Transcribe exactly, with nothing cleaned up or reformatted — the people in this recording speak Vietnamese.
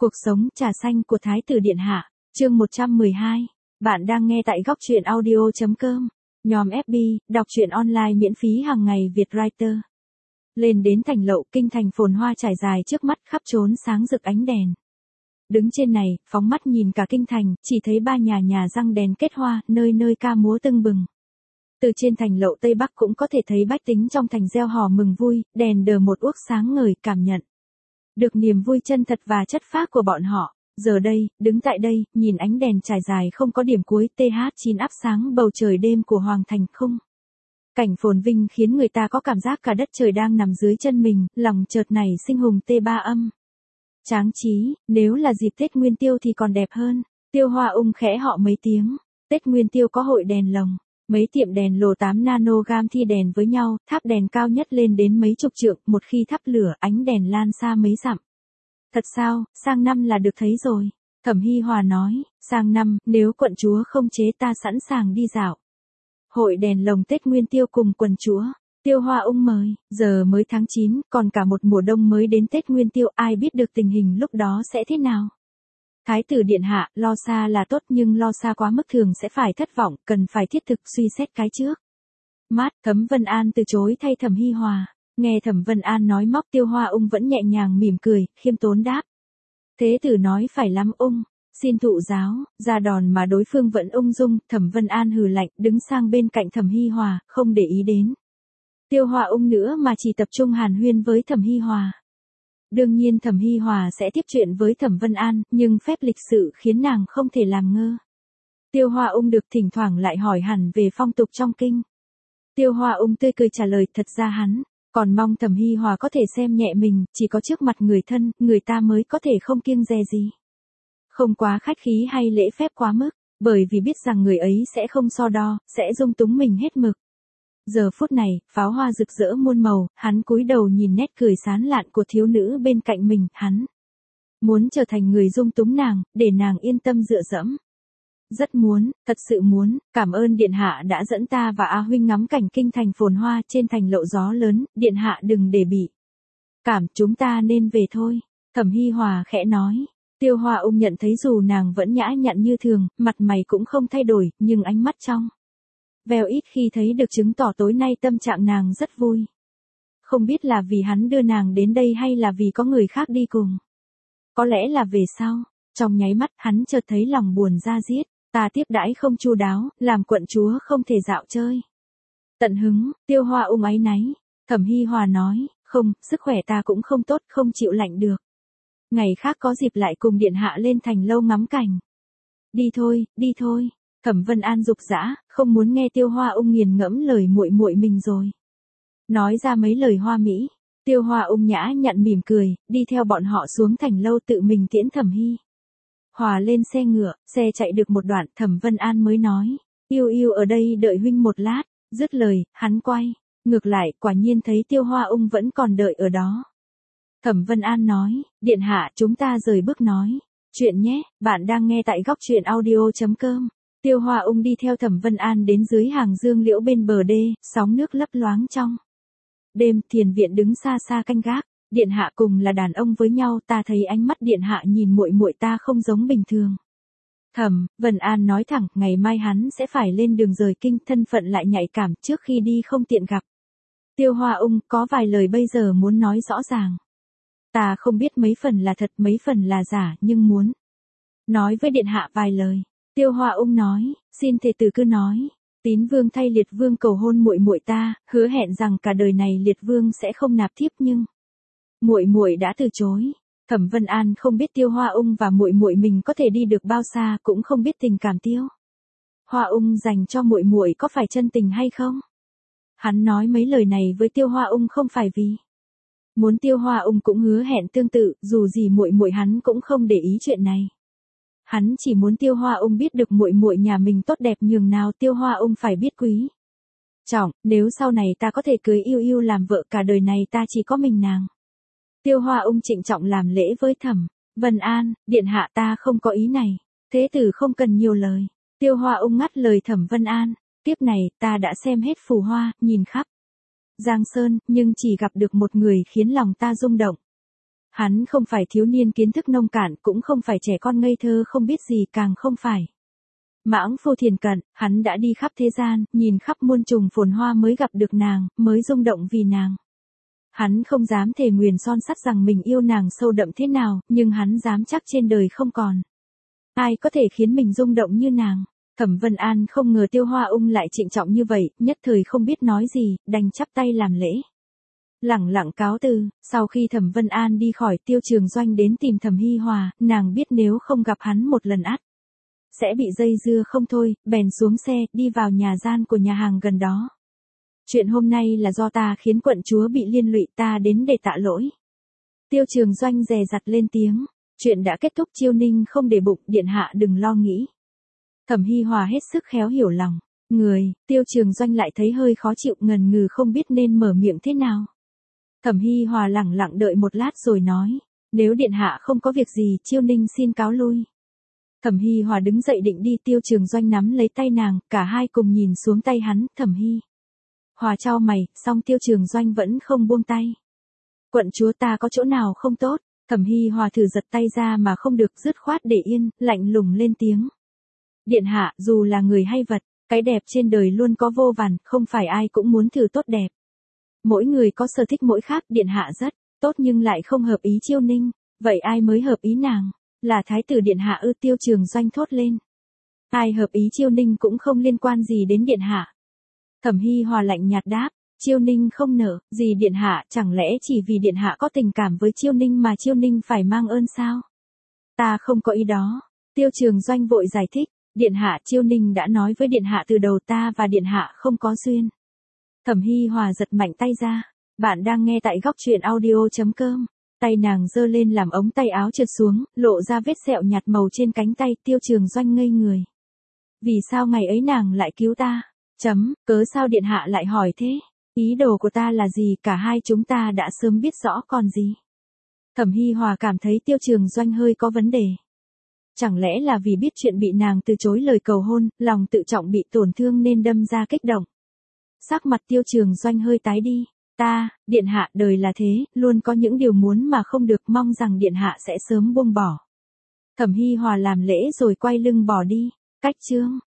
Cuộc sống trà xanh của Thái tử Điện Hạ, chương một trăm mười hai. Bạn đang nghe tại góc truyện audio chấm com. Nhóm ép bê, đọc truyện online miễn phí hàng ngày Việt Writer. Lên đến thành Lậu, kinh thành phồn hoa trải dài trước mắt, khắp trốn sáng rực ánh đèn. Đứng trên này, phóng mắt nhìn cả kinh thành, chỉ thấy ba nhà nhà răng đèn kết hoa, nơi nơi ca múa tưng bừng. Từ trên thành Lậu Tây Bắc cũng có thể thấy bách tính trong thành reo hò mừng vui, đèn đờ một uốc sáng ngời, cảm nhận được niềm vui chân thật và chất phác của bọn họ. Giờ đây, đứng tại đây, nhìn ánh đèn trải dài không có điểm cuối, tê hát chín áp sáng bầu trời đêm của Hoàng thành khung. Cảnh phồn vinh khiến người ta có cảm giác cả đất trời đang nằm dưới chân mình, lòng chợt nảy sinh hùng tê ba âm. Tráng trí, nếu là dịp Tết Nguyên Tiêu thì còn đẹp hơn. Tiêu Hoa Ung khẽ họ mấy tiếng. Tết Nguyên Tiêu có hội đèn lồng. Mấy tiệm đèn lồ tám nanogam thi đèn với nhau, tháp đèn cao nhất lên đến mấy chục trượng, một khi thắp lửa, ánh đèn lan xa mấy dặm. Thật sao, sang năm là được thấy rồi. Thẩm Hi Hòa nói, sang năm, nếu quận chúa không chế ta sẵn sàng đi dạo. Hội đèn lồng Tết Nguyên Tiêu cùng quần chúa. Tiêu Hoa Ung mời, giờ mới tháng chín, còn cả một mùa đông mới đến Tết Nguyên Tiêu, ai biết được tình hình lúc đó sẽ thế nào. Thái tử Điện Hạ, lo xa là tốt nhưng lo xa quá mức thường sẽ phải thất vọng, cần phải thiết thực suy xét cái trước. Mát, Thẩm Vân An từ chối thay Thẩm Hi Hòa. Nghe Thẩm Vân An nói móc, Tiêu Hoa Ung vẫn nhẹ nhàng mỉm cười, khiêm tốn đáp. Thế tử nói phải lắm Ung, xin thụ giáo, ra đòn mà đối phương vẫn ung dung. Thẩm Vân An hừ lạnh, đứng sang bên cạnh Thẩm Hi Hòa, không để ý đến Tiêu Hoa Ung nữa mà chỉ tập trung hàn huyên với Thẩm Hi Hòa. Đương nhiên Thẩm Hi Hòa sẽ tiếp chuyện với Thẩm Vân An, nhưng phép lịch sự khiến nàng không thể làm ngơ. Tiêu Hoa Ung được thỉnh thoảng lại hỏi hẳn về phong tục trong kinh. Tiêu Hoa Ung tươi cười trả lời, thật ra hắn còn mong Thẩm Hi Hòa có thể xem nhẹ mình, chỉ có trước mặt người thân, người ta mới có thể không kiêng dè gì. Không quá khách khí hay lễ phép quá mức, bởi vì biết rằng người ấy sẽ không so đo, sẽ dung túng mình hết mực. Giờ phút này, pháo hoa rực rỡ muôn màu, hắn cúi đầu nhìn nét cười sán lạn của thiếu nữ bên cạnh mình, hắn muốn trở thành người dung túng nàng, để nàng yên tâm dựa dẫm. Rất muốn, thật sự muốn, cảm ơn Điện Hạ đã dẫn ta và A Huynh ngắm cảnh kinh thành phồn hoa. Trên thành Lậu gió lớn, Điện Hạ đừng để bị cảm, chúng ta nên về thôi. Thẩm Hi Hòa khẽ nói. Tiêu Hoa Ung nhận thấy dù nàng vẫn nhã nhặn như thường, mặt mày cũng không thay đổi, nhưng ánh mắt trong veo ít khi thấy được chứng tỏ tối nay tâm trạng nàng rất vui. Không biết là vì hắn đưa nàng đến đây hay là vì có người khác đi cùng. Có lẽ là về sau, trong nháy mắt hắn chợt thấy lòng buồn da diết. Ta tiếp đãi không chu đáo, làm quận chúa không thể dạo chơi tận hứng. Tiêu Hoa Ung áy náy. Thẩm Hi Hòa nói, không, sức khỏe ta cũng không tốt, không chịu lạnh được. Ngày khác có dịp lại cùng Điện Hạ lên thành Lâu ngắm cảnh. Đi thôi, đi thôi. Thẩm Vân An giục giã, không muốn nghe Tiêu Hoa Ung nghiền ngẫm lời muội muội mình rồi. Nói ra mấy lời hoa mỹ. Tiêu Hoa Ung nhã nhặn mỉm cười, đi theo bọn họ xuống thành Lâu tự mình tiễn Thẩm Hi Hòa lên xe ngựa. Xe chạy được một đoạn, Thẩm Vân An mới nói, yêu yêu ở đây đợi huynh một lát. Dứt lời, hắn quay ngược lại, quả nhiên thấy Tiêu Hoa Ung vẫn còn đợi ở đó. Thẩm Vân An nói, Điện Hạ, chúng ta rời bước nói chuyện nhé. Bạn đang nghe tại góc truyện audio chấm com. Tiêu Hoa Ung đi theo Thẩm Vân An đến dưới hàng dương liễu bên bờ đê, sóng nước lấp loáng trong đêm. Thiền viện đứng xa xa canh gác. Điện Hạ cùng là đàn ông với nhau, ta thấy ánh mắt Điện Hạ nhìn muội muội ta không giống bình thường. Thẩm Vân An nói thẳng, ngày mai hắn sẽ phải lên đường rời kinh, thân phận lại nhạy cảm, trước khi đi không tiện gặp Tiêu Hoa Ung, có vài lời bây giờ muốn nói rõ ràng. Ta không biết mấy phần là thật, mấy phần là giả, nhưng muốn nói với Điện Hạ vài lời. Tiêu Hoa Ung nói, xin thề tử cứ nói. Tín Vương thay Liệt Vương cầu hôn muội muội ta, hứa hẹn rằng cả đời này Liệt Vương sẽ không nạp thiếp, nhưng muội muội đã từ chối. Thẩm Vân An không biết Tiêu Hoa Ung và muội muội mình có thể đi được bao xa, cũng không biết tình cảm Tiêu Hoa Ung dành cho muội muội có phải chân tình hay không. Hắn nói mấy lời này với Tiêu Hoa Ung không phải vì muốn Tiêu Hoa Ung cũng hứa hẹn tương tự, dù gì muội muội hắn cũng không để ý chuyện này. Hắn chỉ muốn Tiêu Hoa Ung biết được muội muội nhà mình tốt đẹp nhường nào. Tiêu Hoa Ung phải biết quý trọng, nếu sau này ta có thể cưới yêu yêu làm vợ, cả đời này ta chỉ có mình nàng. Tiêu Hoa Ung trịnh trọng làm lễ với Thẩm Vân An, Điện Hạ, ta không có ý này. Thế tử không cần nhiều lời. Tiêu Hoa Ung ngắt lời Thẩm Vân An, tiếp này, ta đã xem hết phù hoa, nhìn khắp Giang Sơn, nhưng chỉ gặp được một người khiến lòng ta rung động. Hắn không phải thiếu niên kiến thức nông cạn, cũng không phải trẻ con ngây thơ không biết gì, càng không phải mãng phu thiền cận, hắn đã đi khắp thế gian, nhìn khắp muôn trùng phồn hoa mới gặp được nàng, mới rung động vì nàng. Hắn không dám thề nguyền son sắt rằng mình yêu nàng sâu đậm thế nào, nhưng hắn dám chắc trên đời không còn ai có thể khiến mình rung động như nàng. Thẩm Vân An không ngờ Tiêu Hoa Ung lại trịnh trọng như vậy, nhất thời không biết nói gì, đành chắp tay làm lễ. Lẳng lặng cáo từ, sau khi Thẩm Vân An đi khỏi, Tiêu Trường Doanh đến tìm Thẩm Hi Hòa, nàng biết nếu không gặp hắn một lần ắt sẽ bị dây dưa không thôi, bèn xuống xe, đi vào nhà gian của nhà hàng gần đó. Chuyện hôm nay là do ta khiến quận chúa bị liên lụy, ta đến để tạ lỗi. Tiêu Trường Doanh dè dặt lên tiếng, chuyện đã kết thúc, Chiêu Ninh không để bụng, điện hạ đừng lo nghĩ. Thẩm Hi Hòa hết sức khéo hiểu lòng người, Tiêu Trường Doanh lại thấy hơi khó chịu, ngần ngừ không biết nên mở miệng thế nào. Thẩm Hi Hòa lẳng lặng đợi một lát rồi nói, nếu điện hạ không có việc gì, Chiêu Ninh xin cáo lui. Thẩm Hi Hòa đứng dậy định đi, Tiêu Trường Doanh nắm lấy tay nàng, cả hai cùng nhìn xuống tay hắn. Thẩm Hi Hòa chau mày, song Tiêu Trường Doanh vẫn không buông tay. Quận chúa, ta có chỗ nào không tốt? Thẩm Hi Hòa thử giật tay ra mà không được, dứt khoát để yên, lạnh lùng lên tiếng. Điện hạ, dù là người hay vật, cái đẹp trên đời luôn có vô vàn, không phải ai cũng muốn thử tốt đẹp. Mỗi người có sở thích mỗi khác, điện hạ rất tốt nhưng lại không hợp ý Chiêu Ninh, vậy ai mới hợp ý nàng? Là thái tử điện hạ ư? Tiêu Trường Doanh thốt lên. Ai hợp ý Chiêu Ninh cũng không liên quan gì đến điện hạ. Thẩm Hi Hòa lạnh nhạt đáp, Chiêu Ninh không nợ gì điện hạ, chẳng lẽ chỉ vì điện hạ có tình cảm với Chiêu Ninh mà Chiêu Ninh phải mang ơn sao? Ta không có ý đó. Tiêu Trường Doanh vội giải thích, điện hạ, Chiêu Ninh đã nói với điện hạ từ đầu, ta và điện hạ không có duyên. Thẩm Hi Hòa giật mạnh tay ra. Bạn đang nghe tại góc truyện audio chấm com. Tay nàng giơ lên làm ống tay áo trượt xuống, lộ ra vết sẹo nhạt màu trên cánh tay. Tiêu Trường Doanh ngây người. Vì sao ngày ấy nàng lại cứu ta? Chấm, cớ sao điện hạ lại hỏi thế? Ý đồ của ta là gì? Cả hai chúng ta đã sớm biết rõ còn gì. Thẩm Hi Hòa cảm thấy Tiêu Trường Doanh hơi có vấn đề. Chẳng lẽ là vì biết chuyện bị nàng từ chối lời cầu hôn, lòng tự trọng bị tổn thương nên đâm ra kích động. Sắc mặt Tiêu Trường Doanh hơi tái đi. Ta, điện hạ, đời là thế, luôn có những điều muốn mà không được, mong rằng điện hạ sẽ sớm buông bỏ. Thẩm Hi Hòa làm lễ rồi quay lưng bỏ đi. Cách chương